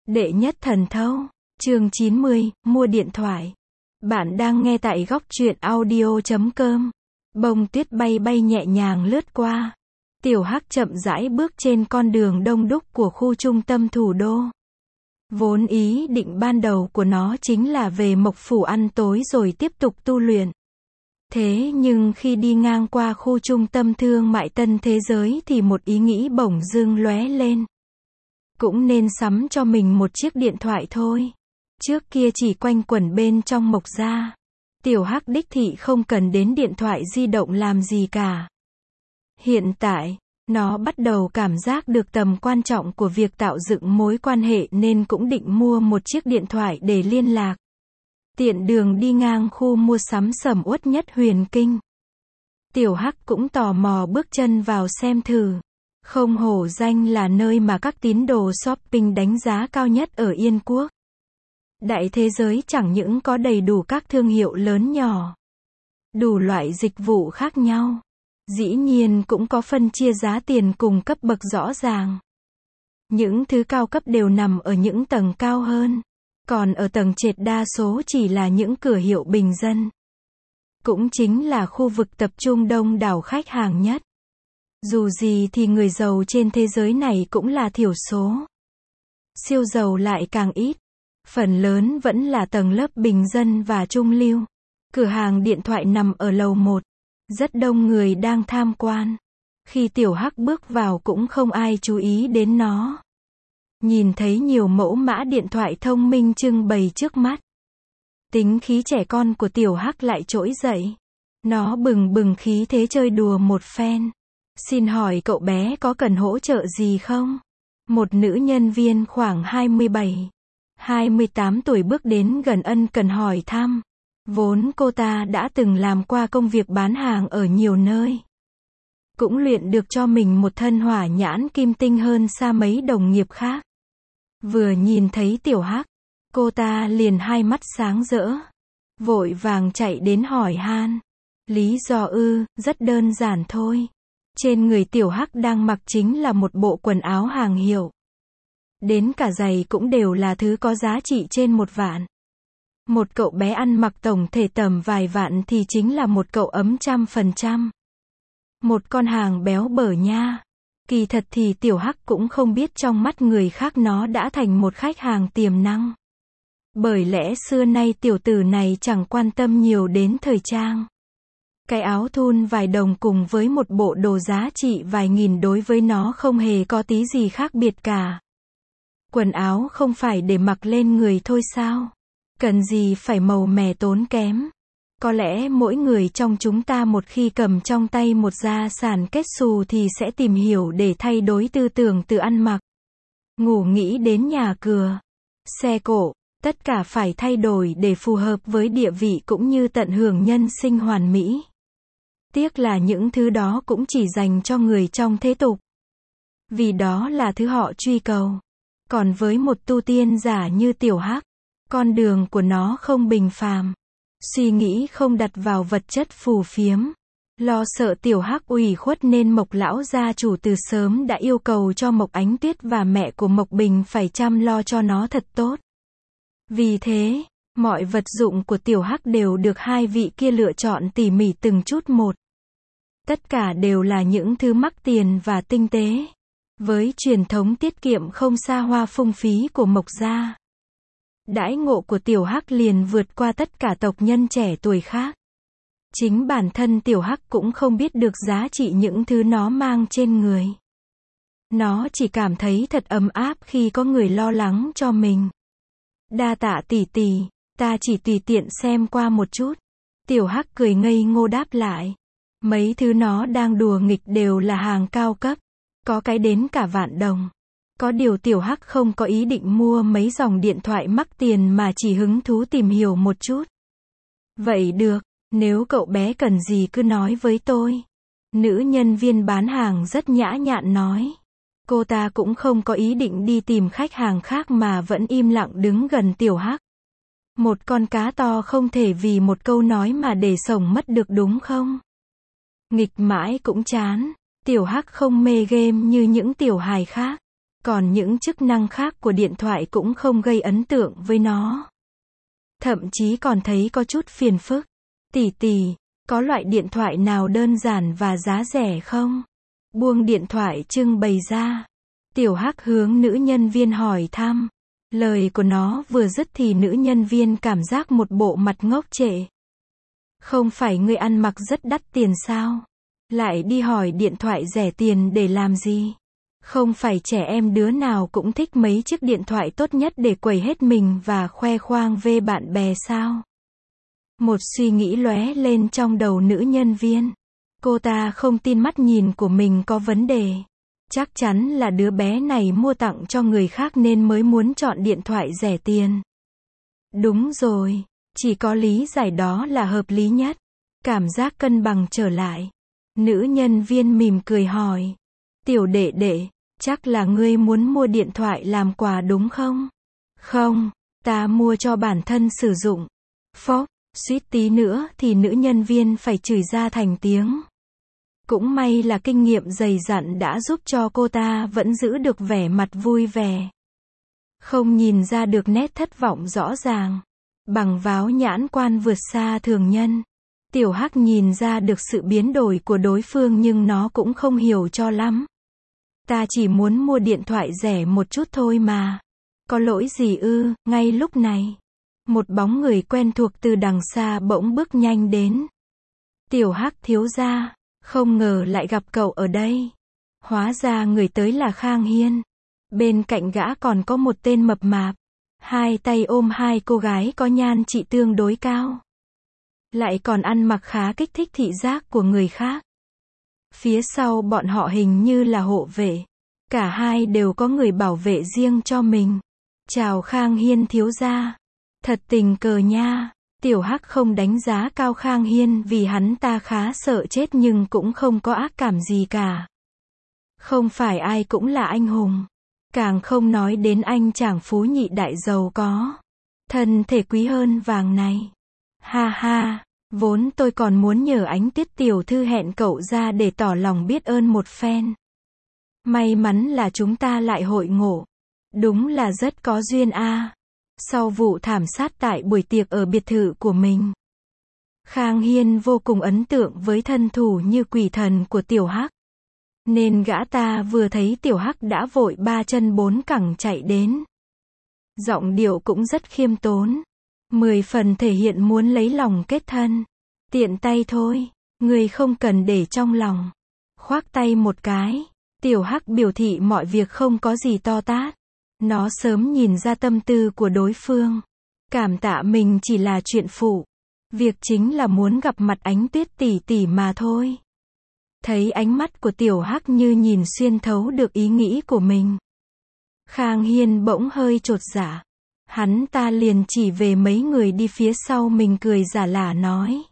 Đệ nhất thần thâu. Chương 90, mua điện thoại. Bạn đang nghe tại góc truyện audio.com. Bông tuyết bay bay nhẹ nhàng lướt qua. Tiểu Hắc chậm rãi bước trên con đường đông đúc của khu trung tâm thủ đô. Vốn ý định ban đầu của nó chính là về Mộc Phủ ăn tối rồi tiếp tục tu luyện. Thế nhưng khi đi ngang qua khu trung tâm thương mại Tân Thế Giới thì một ý nghĩ bỗng dưng lóe lên. Cũng nên sắm cho mình một chiếc điện thoại thôi. Trước kia chỉ quanh quẩn bên trong Mộc gia. Tiểu Hắc đích thị không cần đến điện thoại di động làm gì cả. Hiện tại, nó bắt đầu cảm giác được tầm quan trọng của việc tạo dựng mối quan hệ nên cũng định mua một chiếc điện thoại để liên lạc. Tiện đường đi ngang khu mua sắm sầm uất nhất Huyền Kinh. Tiểu Hắc cũng tò mò bước chân vào xem thử. Không hổ danh là nơi mà các tín đồ shopping đánh giá cao nhất ở Yên Quốc. Đại thế giới chẳng những có đầy đủ các thương hiệu lớn nhỏ, đủ loại dịch vụ khác nhau. Dĩ nhiên cũng có phân chia giá tiền cùng cấp bậc rõ ràng. Những thứ cao cấp đều nằm ở những tầng cao hơn. Còn ở tầng trệt đa số chỉ là những cửa hiệu bình dân. Cũng chính là khu vực tập trung đông đảo khách hàng nhất. Dù gì thì người giàu trên thế giới này cũng là thiểu số. Siêu giàu lại càng ít. Phần lớn vẫn là tầng lớp bình dân và trung lưu. Cửa hàng điện thoại nằm ở lầu 1. Rất đông người đang tham quan. Khi Tiểu Hắc bước vào cũng không ai chú ý đến nó. Nhìn thấy nhiều mẫu mã điện thoại thông minh trưng bày trước mắt. Tính khí trẻ con của Tiểu Hắc lại trỗi dậy. Nó bừng bừng khí thế chơi đùa một phen. Xin hỏi cậu bé có cần hỗ trợ gì không? Một nữ nhân viên khoảng 27-28 tuổi bước đến gần ân cần hỏi thăm. Vốn cô ta đã từng làm qua công việc bán hàng ở nhiều nơi. Cũng luyện được cho mình một thân hỏa nhãn kim tinh hơn xa mấy đồng nghiệp khác. Vừa nhìn thấy Tiểu Hắc, cô ta liền hai mắt sáng rỡ. Vội vàng chạy đến hỏi han. Lý do rất đơn giản thôi. Trên người Tiểu Hắc đang mặc chính là một bộ quần áo hàng hiệu. Đến cả giày cũng đều là thứ có giá trị trên 1 vạn. Một cậu bé ăn mặc tổng thể tầm vài vạn thì chính là một cậu ấm 100%. Một con hàng béo bở nha. Kỳ thật thì Tiểu Hắc cũng không biết trong mắt người khác nó đã thành một khách hàng tiềm năng. Bởi lẽ xưa nay tiểu tử này chẳng quan tâm nhiều đến thời trang. Cái áo thun vài đồng cùng với một bộ đồ giá trị vài nghìn đối với nó không hề có tí gì khác biệt cả. Quần áo không phải để mặc lên người thôi sao? Cần gì phải màu mè tốn kém? Có lẽ mỗi người trong chúng ta một khi cầm trong tay một gia sản kết xù thì sẽ tìm hiểu để thay đổi tư tưởng từ ăn mặc, ngủ nghĩ đến nhà cửa, xe cộ, tất cả phải thay đổi để phù hợp với địa vị cũng như tận hưởng nhân sinh hoàn mỹ. Tiếc là những thứ đó cũng chỉ dành cho người trong thế tục. Vì đó là thứ họ truy cầu. Còn với một tu tiên giả như Tiểu Hắc, con đường của nó không bình phàm. Suy nghĩ không đặt vào vật chất phù phiếm. Lo sợ Tiểu Hắc ủy khuất nên Mộc lão gia chủ từ sớm đã yêu cầu cho Mộc Ánh Tuyết và mẹ của Mộc Bình phải chăm lo cho nó thật tốt. Vì thế, mọi vật dụng của Tiểu Hắc đều được hai vị kia lựa chọn tỉ mỉ từng chút một. Tất cả đều là những thứ mắc tiền và tinh tế. Với truyền thống tiết kiệm không xa hoa phung phí của Mộc gia, đãi ngộ của Tiểu Hắc liền vượt qua tất cả tộc nhân trẻ tuổi khác. Chính bản thân Tiểu Hắc cũng không biết được giá trị những thứ nó mang trên người. Nó chỉ cảm thấy thật ấm áp khi có người lo lắng cho mình. Đa tạ tỷ tỷ, ta chỉ tùy tiện xem qua một chút. Tiểu Hắc cười ngây ngô đáp lại. Mấy thứ nó đang đùa nghịch đều là hàng cao cấp. Có cái đến cả vạn đồng. Có điều Tiểu Hắc không có ý định mua mấy dòng điện thoại mắc tiền mà chỉ hứng thú tìm hiểu một chút. Vậy được, nếu cậu bé cần gì cứ nói với tôi. Nữ nhân viên bán hàng rất nhã nhặn nói. Cô ta cũng không có ý định đi tìm khách hàng khác mà vẫn im lặng đứng gần Tiểu Hắc. Một con cá to không thể vì một câu nói mà để sống mất được đúng không? Nghịch mãi cũng chán. Tiểu Hắc không mê game như những tiểu hài khác. Còn những chức năng khác của điện thoại cũng không gây ấn tượng với nó. Thậm chí còn thấy có chút phiền phức. Tỷ tỷ, có loại điện thoại nào đơn giản và giá rẻ không? Buông điện thoại trưng bày ra. Tiểu Hắc hướng nữ nhân viên hỏi thăm. Lời của nó vừa dứt thì nữ nhân viên cảm giác một bộ mặt ngốc trệ. Không phải ngươi ăn mặc rất đắt tiền sao? Lại đi hỏi điện thoại rẻ tiền để làm gì? Không phải trẻ em đứa nào cũng thích mấy chiếc điện thoại tốt nhất để quẩy hết mình và khoe khoang với bạn bè sao? Một suy nghĩ lóe lên trong đầu nữ nhân viên. Cô ta không tin mắt nhìn của mình có vấn đề. Chắc chắn là đứa bé này mua tặng cho người khác nên mới muốn chọn điện thoại rẻ tiền. Đúng rồi, chỉ có lý giải đó là hợp lý nhất. Cảm giác cân bằng trở lại. Nữ nhân viên mỉm cười hỏi. Tiểu đệ đệ, chắc là ngươi muốn mua điện thoại làm quà đúng không? Không, ta mua cho bản thân sử dụng. Phốc, suýt tí nữa thì nữ nhân viên phải chửi ra thành tiếng. Cũng may là kinh nghiệm dày dặn đã giúp cho cô ta vẫn giữ được vẻ mặt vui vẻ. Không nhìn ra được nét thất vọng rõ ràng. Bằng váo nhãn quan vượt xa thường nhân. Tiểu Hắc nhìn ra được sự biến đổi của đối phương nhưng nó cũng không hiểu cho lắm. Ta chỉ muốn mua điện thoại rẻ một chút thôi mà. Có lỗi gì ư? Ngay lúc này, một bóng người quen thuộc từ đằng xa bỗng bước nhanh đến. Tiểu Hắc thiếu gia, không ngờ lại gặp cậu ở đây. Hóa ra người tới là Khang Hiên. Bên cạnh gã còn có một tên mập mạp. Hai tay ôm hai cô gái có nhan trị tương đối cao. Lại còn ăn mặc khá kích thích thị giác của người khác. Phía sau bọn họ hình như là hộ vệ. Cả hai đều có người bảo vệ riêng cho mình. Chào Khang Hiên thiếu gia. Thật tình cờ nha. Tiểu Hắc không đánh giá cao Khang Hiên vì hắn ta khá sợ chết nhưng cũng không có ác cảm gì cả. Không phải ai cũng là anh hùng. Càng không nói đến anh chàng phú nhị đại giàu có. Thân thể quý hơn vàng này. Ha ha, vốn tôi còn muốn nhờ Ánh Tuyết tiểu thư hẹn cậu ra để tỏ lòng biết ơn một phen. May mắn là chúng ta lại hội ngộ. Đúng là rất có duyên a. Sau vụ thảm sát tại buổi tiệc ở biệt thự của mình, Khang Hiên vô cùng ấn tượng với thân thủ như quỷ thần của Tiểu Hắc. Nên gã ta vừa thấy Tiểu Hắc đã vội ba chân bốn cẳng chạy đến. Giọng điệu cũng rất khiêm tốn. 10 phần thể hiện muốn lấy lòng kết thân. Tiện tay thôi, người không cần để trong lòng. Khoác tay một cái. Tiểu Hắc biểu thị mọi việc không có gì to tát. Nó sớm nhìn ra tâm tư của đối phương. Cảm tạ mình chỉ là chuyện phụ. Việc chính là muốn gặp mặt Ánh Tuyết tỷ tỷ mà thôi. Thấy ánh mắt của Tiểu Hắc như nhìn xuyên thấu được ý nghĩ của mình. Khang Hiên bỗng hơi chột dạ. Hắn ta liền chỉ về mấy người đi phía sau mình cười giả lả nói.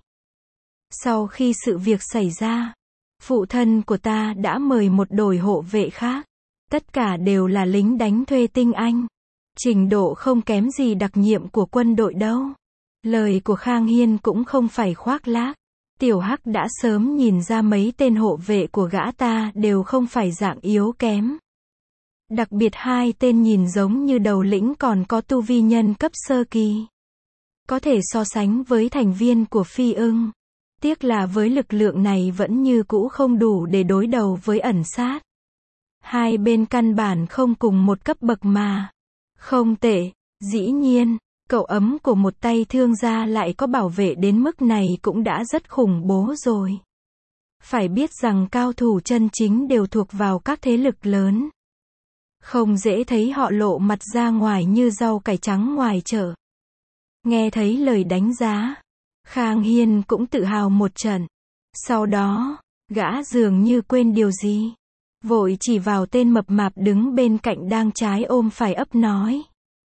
Sau khi sự việc xảy ra, phụ thân của ta đã mời một đội hộ vệ khác. Tất cả đều là lính đánh thuê tinh anh. Trình độ không kém gì đặc nhiệm của quân đội đâu. Lời của Khang Hiên cũng không phải khoác lác. Tiểu Hắc đã sớm nhìn ra mấy tên hộ vệ của gã ta đều không phải dạng yếu kém. Đặc biệt hai tên nhìn giống như đầu lĩnh còn có tu vi nhân cấp sơ kỳ. Có thể so sánh với thành viên của Phi Ưng. Tiếc là với lực lượng này vẫn như cũ không đủ để đối đầu với ẩn sát. Hai bên căn bản không cùng một cấp bậc mà. Không tệ, dĩ nhiên, cậu ấm của một tay thương gia lại có bảo vệ đến mức này cũng đã rất khủng bố rồi. Phải biết rằng cao thủ chân chính đều thuộc vào các thế lực lớn. Không dễ thấy họ lộ mặt ra ngoài như rau cải trắng ngoài chợ. Nghe thấy lời đánh giá, Khang Hiên cũng tự hào một trận. Sau đó, gã dường như quên điều gì. Vội chỉ vào tên mập mạp đứng bên cạnh đang trái ôm phải ấp nói.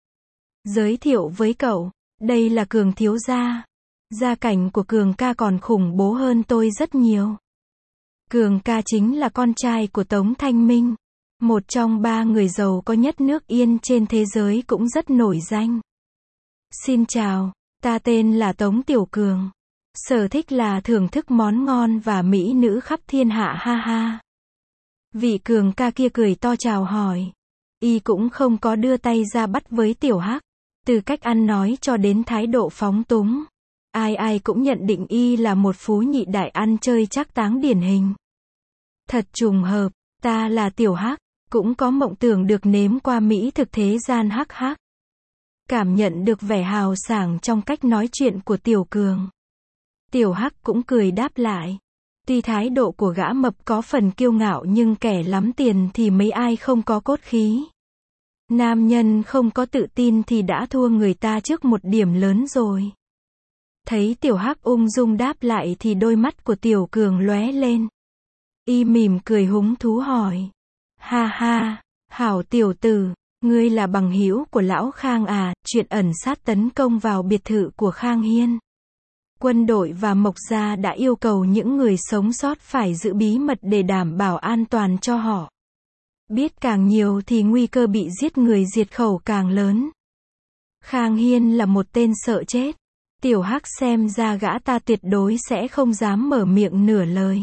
Giới thiệu với cậu, đây là Cường thiếu gia. Gia cảnh của Cường ca còn khủng bố hơn tôi rất nhiều. Cường ca chính là con trai của Tống Thanh Minh. Một trong 3 người giàu có nhất nước Yên trên thế giới cũng rất nổi danh. Xin chào, ta tên là Tống Tiểu Cường. Sở thích là thưởng thức món ngon và mỹ nữ khắp thiên hạ ha ha. Vị Cường ca kia cười to chào hỏi. Y cũng không có đưa tay ra bắt với Tiểu Hắc. Từ cách ăn nói cho đến thái độ phóng túng, ai ai cũng nhận định Y là một phú nhị đại ăn chơi trác táng điển hình. Thật trùng hợp, ta là Tiểu Hắc, cũng có mộng tưởng được nếm qua mỹ thực thế gian hắc hắc. Cảm nhận được vẻ hào sảng trong cách nói chuyện của Tiểu Cường, Tiểu Hắc cũng cười đáp lại. Tuy thái độ của gã mập có phần kiêu ngạo nhưng kẻ lắm tiền thì mấy ai không có cốt khí. Nam nhân không có tự tin thì đã thua người ta trước một điểm lớn rồi. Thấy Tiểu Hắc ung dung đáp lại thì đôi mắt của Tiểu Cường lóe lên. Y mỉm cười hứng thú hỏi. Ha ha, hảo tiểu tử, ngươi là bằng hữu của lão Khang à? Chuyện ẩn sát tấn công vào biệt thự của Khang Hiên. Quân đội và Mộc Gia đã yêu cầu những người sống sót phải giữ bí mật để đảm bảo an toàn cho họ. Biết càng nhiều thì nguy cơ bị giết người diệt khẩu càng lớn. Khang Hiên là một tên sợ chết. Tiểu Hắc xem ra gã ta tuyệt đối sẽ không dám mở miệng nửa lời.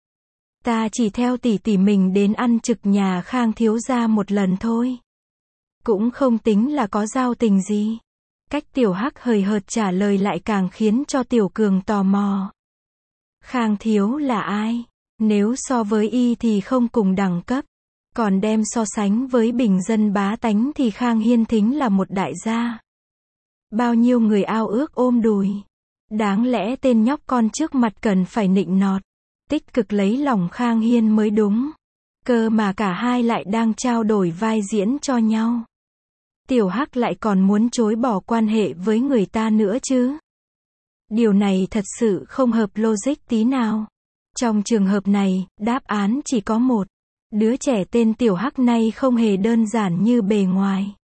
Ta chỉ theo tỷ tỷ mình đến ăn trực nhà Khang thiếu gia một lần thôi. Cũng không tính là có giao tình gì. Cách Tiểu Hắc hời hợt trả lời lại càng khiến cho Tiểu Cường tò mò. Khang thiếu là ai? Nếu so với Y thì không cùng đẳng cấp. Còn đem so sánh với bình dân bá tánh thì Khang Hiên thính là một đại gia. Bao nhiêu người ao ước ôm đùi. Đáng lẽ tên nhóc con trước mặt cần phải nịnh nọt, tích cực lấy lòng Khang Hiên mới đúng. Cơ mà cả hai lại đang trao đổi vai diễn cho nhau. Tiểu Hắc lại còn muốn chối bỏ quan hệ với người ta nữa chứ. Điều này thật sự không hợp logic tí nào. Trong trường hợp này, đáp án chỉ có một. Đứa trẻ tên Tiểu Hắc này không hề đơn giản như bề ngoài.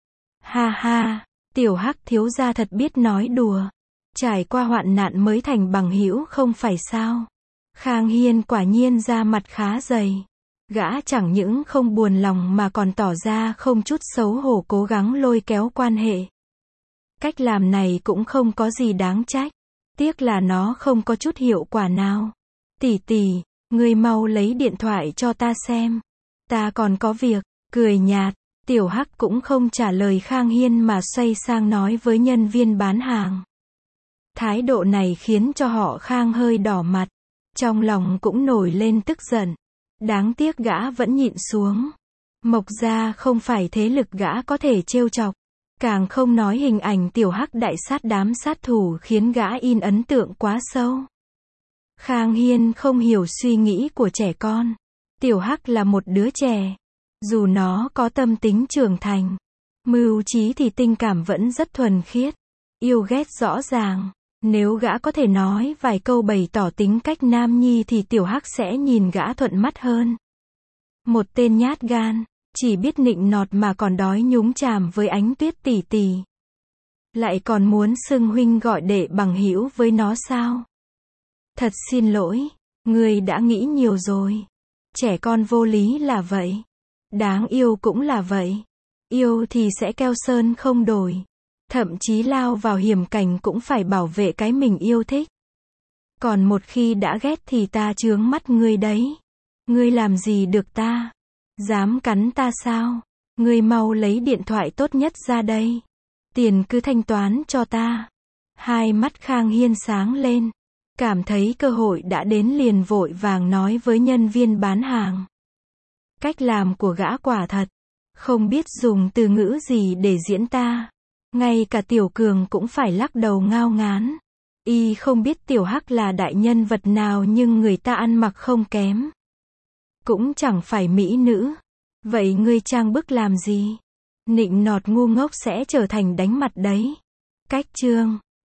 Ha ha, Tiểu Hắc thiếu gia thật biết nói đùa. Trải qua hoạn nạn mới thành bằng hữu không phải sao? Khang Hiên quả nhiên da mặt khá dày. Gã chẳng những không buồn lòng mà còn tỏ ra không chút xấu hổ cố gắng lôi kéo quan hệ. Cách làm này cũng không có gì đáng trách. Tiếc là nó không có chút hiệu quả nào. Tỷ tỷ, ngươi mau lấy điện thoại cho ta xem. Ta còn có việc. Cười nhạt, Tiểu Hắc cũng không trả lời Khang Hiên mà xoay sang nói với nhân viên bán hàng. Thái độ này khiến cho họ Khang hơi đỏ mặt. Trong lòng cũng nổi lên tức giận. Đáng tiếc gã vẫn nhịn xuống. Mộc Gia không phải thế lực gã có thể trêu chọc. Càng không nói hình ảnh Tiểu Hắc đại sát đám sát thủ khiến gã in ấn tượng quá sâu. Khang Hiên không hiểu suy nghĩ của trẻ con. Tiểu Hắc là một đứa trẻ. Dù nó có tâm tính trưởng thành, mưu trí thì tình cảm vẫn rất thuần khiết. Yêu ghét rõ ràng. Nếu gã có thể nói vài câu bày tỏ tính cách nam nhi thì Tiểu Hắc sẽ nhìn gã thuận mắt hơn. Một tên nhát gan, chỉ biết nịnh nọt mà còn đói nhúng chàm với Ánh Tuyết tỷ tỷ. Lại còn muốn xưng huynh gọi đệ bằng hữu với nó sao? Thật xin lỗi, ngươi đã nghĩ nhiều rồi. Trẻ con vô lý là vậy. Đáng yêu cũng là vậy. Yêu thì sẽ keo sơn không đổi. Thậm chí lao vào hiểm cảnh cũng phải bảo vệ cái mình yêu thích. Còn một khi đã ghét thì ta chướng mắt ngươi đấy. Ngươi làm gì được ta? Dám cắn ta sao? Ngươi mau lấy điện thoại tốt nhất ra đây. Tiền cứ thanh toán cho ta. Hai mắt Khang Hiên sáng lên. Cảm thấy cơ hội đã đến liền vội vàng nói với nhân viên bán hàng. Cách làm của gã quả thật. Không biết dùng từ ngữ gì để diễn tả. Ngay cả Tiểu Cường cũng phải lắc đầu ngao ngán. Y không biết Tiểu Hắc là đại nhân vật nào nhưng người ta ăn mặc không kém. Cũng chẳng phải mỹ nữ. Vậy ngươi trang bức làm gì? Nịnh nọt ngu ngốc sẽ trở thành đánh mặt đấy. Cách chương